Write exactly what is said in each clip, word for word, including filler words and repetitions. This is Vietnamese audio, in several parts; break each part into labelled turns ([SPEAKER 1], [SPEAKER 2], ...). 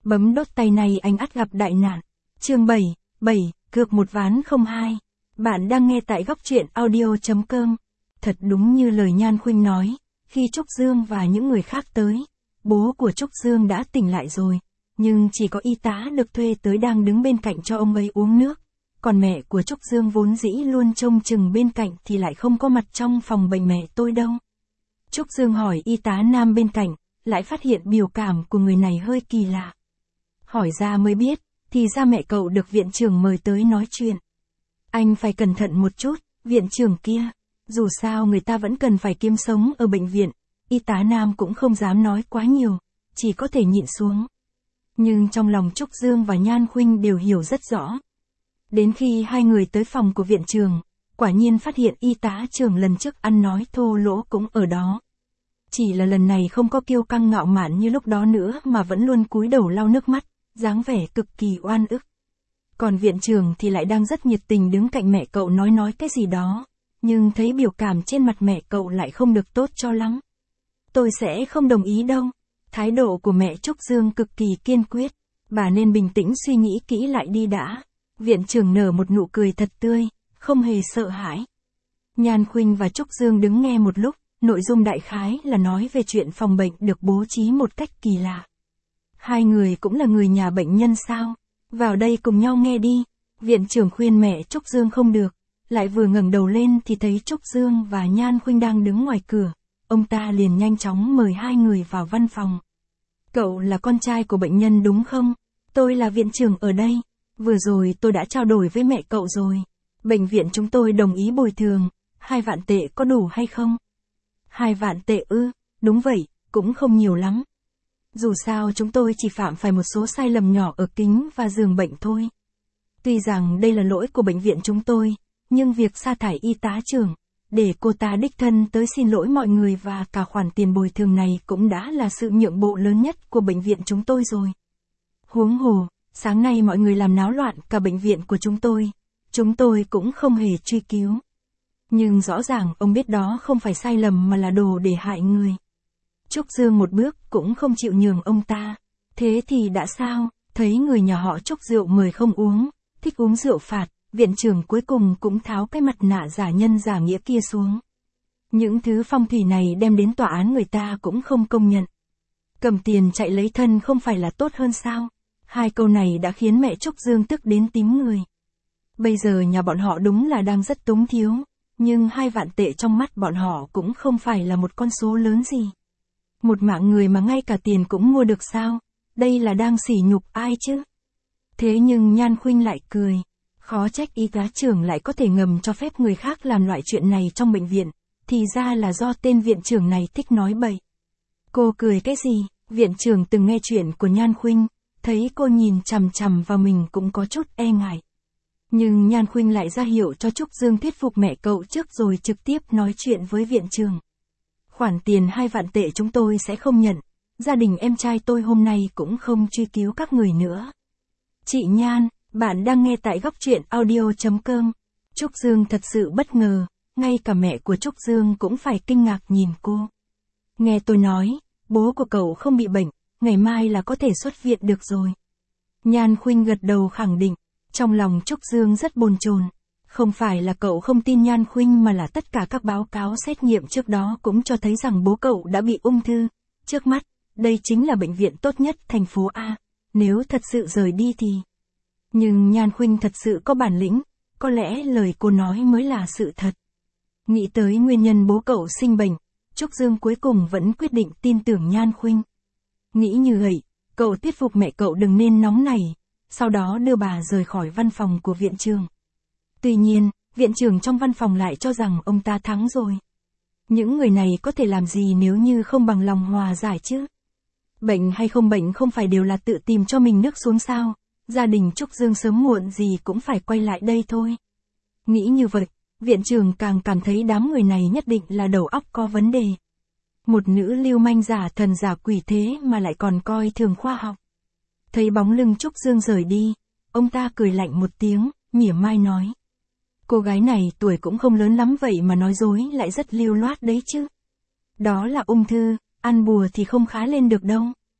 [SPEAKER 1] Bấm đốt tay này anh ắt gặp đại nạn. Chương bảy, bảy, cược một ván không hai. Bạn đang nghe tại góc truyện audio.com. Thật đúng như lời Nhan Khuynh nói, khi Trúc Dương và những người khác tới, bố của Trúc Dương đã tỉnh lại rồi, nhưng chỉ có y tá được thuê tới đang đứng bên cạnh cho ông ấy uống nước, còn mẹ của Trúc Dương vốn dĩ luôn trông chừng bên cạnh thì lại không có mặt trong phòng bệnh mẹ tôi đâu. Trúc Dương hỏi y tá nam bên cạnh, lại phát hiện biểu cảm của người này hơi kỳ lạ. Hỏi ra mới biết, thì ra mẹ cậu được viện trưởng mời tới nói chuyện. Anh phải cẩn thận một chút, viện trưởng kia. Dù sao người ta vẫn cần phải kiếm sống ở bệnh viện, y tá nam cũng không dám nói quá nhiều, chỉ có thể nhịn xuống. Nhưng trong lòng Trúc Dương và Nhan Khuynh đều hiểu rất rõ. Đến khi hai người tới phòng của viện trưởng, quả nhiên phát hiện y tá trưởng lần trước ăn nói thô lỗ cũng ở đó. Chỉ là lần này không có kiêu căng ngạo mạn như lúc đó nữa mà vẫn luôn cúi đầu lau nước mắt, dáng vẻ cực kỳ oan ức. Còn viện trưởng thì lại đang rất nhiệt tình đứng cạnh mẹ cậu nói nói cái gì đó, nhưng thấy biểu cảm trên mặt mẹ cậu lại không được tốt cho lắm. Tôi sẽ không đồng ý đâu. Thái độ của mẹ Trúc Dương cực kỳ kiên quyết, bà nên bình tĩnh suy nghĩ kỹ lại đi đã. Viện trưởng nở một nụ cười thật tươi, không hề sợ hãi. Nhan Khuynh và Trúc Dương đứng nghe một lúc, nội dung đại khái là nói về chuyện phòng bệnh được bố trí một cách kỳ lạ. Hai người cũng là người nhà bệnh nhân sao? Vào đây cùng nhau nghe đi. Viện trưởng khuyên mẹ Trúc Dương không được, lại vừa ngẩng đầu lên thì thấy Trúc Dương và Nhan Khuynh đang đứng ngoài cửa. Ông ta liền nhanh chóng mời hai người vào văn phòng. Cậu là con trai của bệnh nhân đúng không? Tôi là viện trưởng ở đây. Vừa rồi tôi đã trao đổi với mẹ cậu rồi. Bệnh viện chúng tôi đồng ý bồi thường. Hai vạn tệ có đủ hay không? Hai vạn tệ ư? Đúng vậy, cũng không nhiều lắm. Dù sao chúng tôi chỉ phạm phải một số sai lầm nhỏ ở kính và giường bệnh thôi. Tuy rằng đây là lỗi của bệnh viện chúng tôi, nhưng việc sa thải y tá trưởng, để cô ta đích thân tới xin lỗi mọi người và cả khoản tiền bồi thường này cũng đã là sự nhượng bộ lớn nhất của bệnh viện chúng tôi rồi. Huống hồ, sáng nay mọi người làm náo loạn cả bệnh viện của chúng tôi, chúng tôi cũng không hề truy cứu. Nhưng rõ ràng ông biết đó không phải sai lầm mà là đồ để hại người. Trúc Dương một bước cũng không chịu nhường ông ta. Thế thì đã sao, thấy người nhà họ Trúc rượu mời không uống, thích uống rượu phạt, viện trưởng cuối cùng cũng tháo cái mặt nạ giả nhân giả nghĩa kia xuống. Những thứ phong thủy này đem đến tòa án người ta cũng không công nhận. Cầm tiền chạy lấy thân không phải là tốt hơn sao? Hai câu này đã khiến mẹ Trúc Dương tức đến tím người. Bây giờ nhà bọn họ đúng là đang rất túng thiếu, nhưng hai vạn tệ trong mắt bọn họ cũng không phải là một con số lớn gì. Một mạng người mà ngay cả tiền cũng mua được sao? Đây là đang sỉ nhục ai chứ? Thế nhưng Nhan Khuynh lại cười. Khó trách y tá trưởng lại có thể ngầm cho phép người khác làm loại chuyện này trong bệnh viện. Thì ra là do tên viện trưởng này thích nói bậy. Cô cười cái gì? Viện trưởng từng nghe chuyện của Nhan Khuynh, thấy cô nhìn chằm chằm vào mình cũng có chút e ngại. Nhưng Nhan Khuynh lại ra hiệu cho Trúc Dương thuyết phục mẹ cậu trước rồi trực tiếp nói chuyện với viện trưởng. Khoản tiền hai vạn tệ chúng tôi sẽ không nhận, gia đình em trai tôi hôm nay cũng không truy cứu các người nữa. Chị Nhan, bạn đang nghe tại góc truyện audio.com. Trúc Dương thật sự bất ngờ, ngay cả mẹ của Trúc Dương cũng phải kinh ngạc nhìn cô. Nghe tôi nói, bố của cậu không bị bệnh, ngày mai là có thể xuất viện được rồi. Nhan Khuynh gật đầu khẳng định, trong lòng Trúc Dương rất bồn chồn. Không phải là cậu không tin Nhan Khuynh mà là tất cả các báo cáo xét nghiệm trước đó cũng cho thấy rằng bố cậu đã bị ung thư. Trước mắt, đây chính là bệnh viện tốt nhất thành phố A, nếu thật sự rời đi thì... Nhưng Nhan Khuynh thật sự có bản lĩnh, có lẽ lời cô nói mới là sự thật. Nghĩ tới nguyên nhân bố cậu sinh bệnh, Trúc Dương cuối cùng vẫn quyết định tin tưởng Nhan Khuynh. Nghĩ như vậy, cậu thuyết phục mẹ cậu đừng nên nóng nảy, sau đó đưa bà rời khỏi văn phòng của viện trưởng. Tuy nhiên, viện trưởng trong văn phòng lại cho rằng ông ta thắng rồi. Những người này có thể làm gì nếu như không bằng lòng hòa giải chứ? Bệnh hay không bệnh không phải đều là tự tìm cho mình nước xuống sao? Gia đình Trúc Dương sớm muộn gì cũng phải quay lại đây thôi. Nghĩ như vậy, viện trưởng càng cảm thấy đám người này nhất định là đầu óc có vấn đề. Một nữ lưu manh giả thần giả quỷ thế mà lại còn coi thường khoa học. Thấy bóng lưng Trúc Dương rời đi, ông ta cười lạnh một tiếng, mỉa mai nói. Cô gái này tuổi cũng không lớn lắm vậy mà nói dối lại rất lưu loát đấy chứ. Đó là ung thư, ăn bùa thì không khá lên được đâu.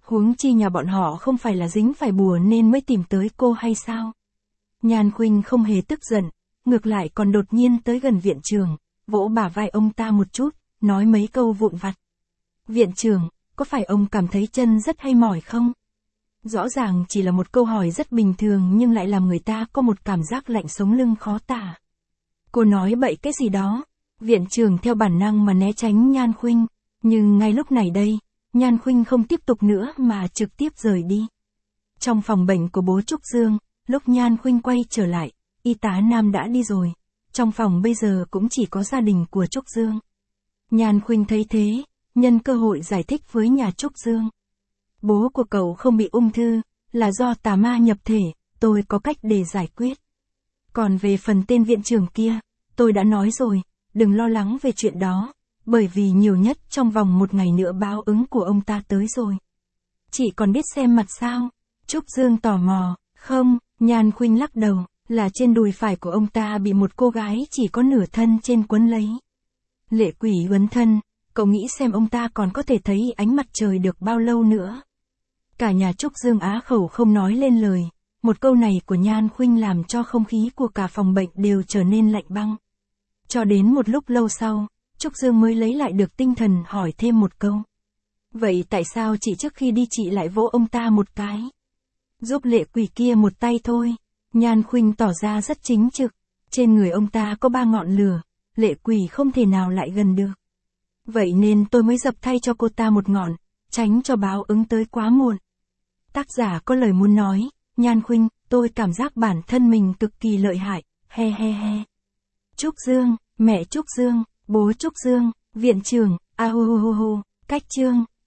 [SPEAKER 1] Huống chi nhà bọn họ không phải là dính phải bùa nên mới tìm tới cô hay sao? Nhan Khuynh không hề tức giận, ngược lại còn đột nhiên tới gần viện trưởng, vỗ bả vai ông ta một chút, nói mấy câu vụn vặt. Viện trưởng, có phải ông cảm thấy chân rất hay mỏi không? Rõ ràng chỉ là một câu hỏi rất bình thường nhưng lại làm người ta có một cảm giác lạnh sống lưng khó tả. Cô nói bậy cái gì đó? Viện trưởng theo bản năng mà né tránh Nhan Khuynh, nhưng ngay lúc này đây, Nhan Khuynh không tiếp tục nữa mà trực tiếp rời đi. Trong phòng bệnh của bố Trúc Dương, lúc Nhan Khuynh quay trở lại, y tá nam đã đi rồi. Trong phòng bây giờ cũng chỉ có gia đình của Trúc Dương. Nhan Khuynh thấy thế, nhân cơ hội giải thích với nhà Trúc Dương. Bố của cậu không bị ung thư, là do tà ma nhập thể, tôi có cách để giải quyết. Còn về phần tên viện trưởng kia, tôi đã nói rồi, đừng lo lắng về chuyện đó, bởi vì nhiều nhất trong vòng một ngày nữa báo ứng của ông ta tới rồi. Chị còn biết xem mặt sao? Trúc Dương tò mò, không, Nhan Khuynh lắc đầu, là trên đùi phải của ông ta bị một cô gái chỉ có nửa thân trên quấn lấy. Lệ quỷ quấn thân, cậu nghĩ xem ông ta còn có thể thấy ánh mặt trời được bao lâu nữa? Cả nhà Trúc Dương á khẩu không nói lên lời, một câu này của Nhan Khuynh làm cho không khí của cả phòng bệnh đều trở nên lạnh băng. Cho đến một lúc lâu sau, Trúc Dương mới lấy lại được tinh thần hỏi thêm một câu. Vậy tại sao chị trước khi đi chị lại vỗ ông ta một cái? Giúp lệ quỷ kia một tay thôi. Nhan Khuynh tỏ ra rất chính trực. Trên người ông ta có ba ngọn lửa, lệ quỷ không thể nào lại gần được. Vậy nên tôi mới dập thay cho cô ta một ngọn, tránh cho báo ứng tới quá muộn. Tác giả có lời muốn nói, Nhan Khuynh, tôi cảm giác bản thân mình cực kỳ lợi hại, he he he. Trúc Dương, mẹ Trúc Dương, bố Trúc Dương, viện trưởng, a hu hu hu hu, cách chương.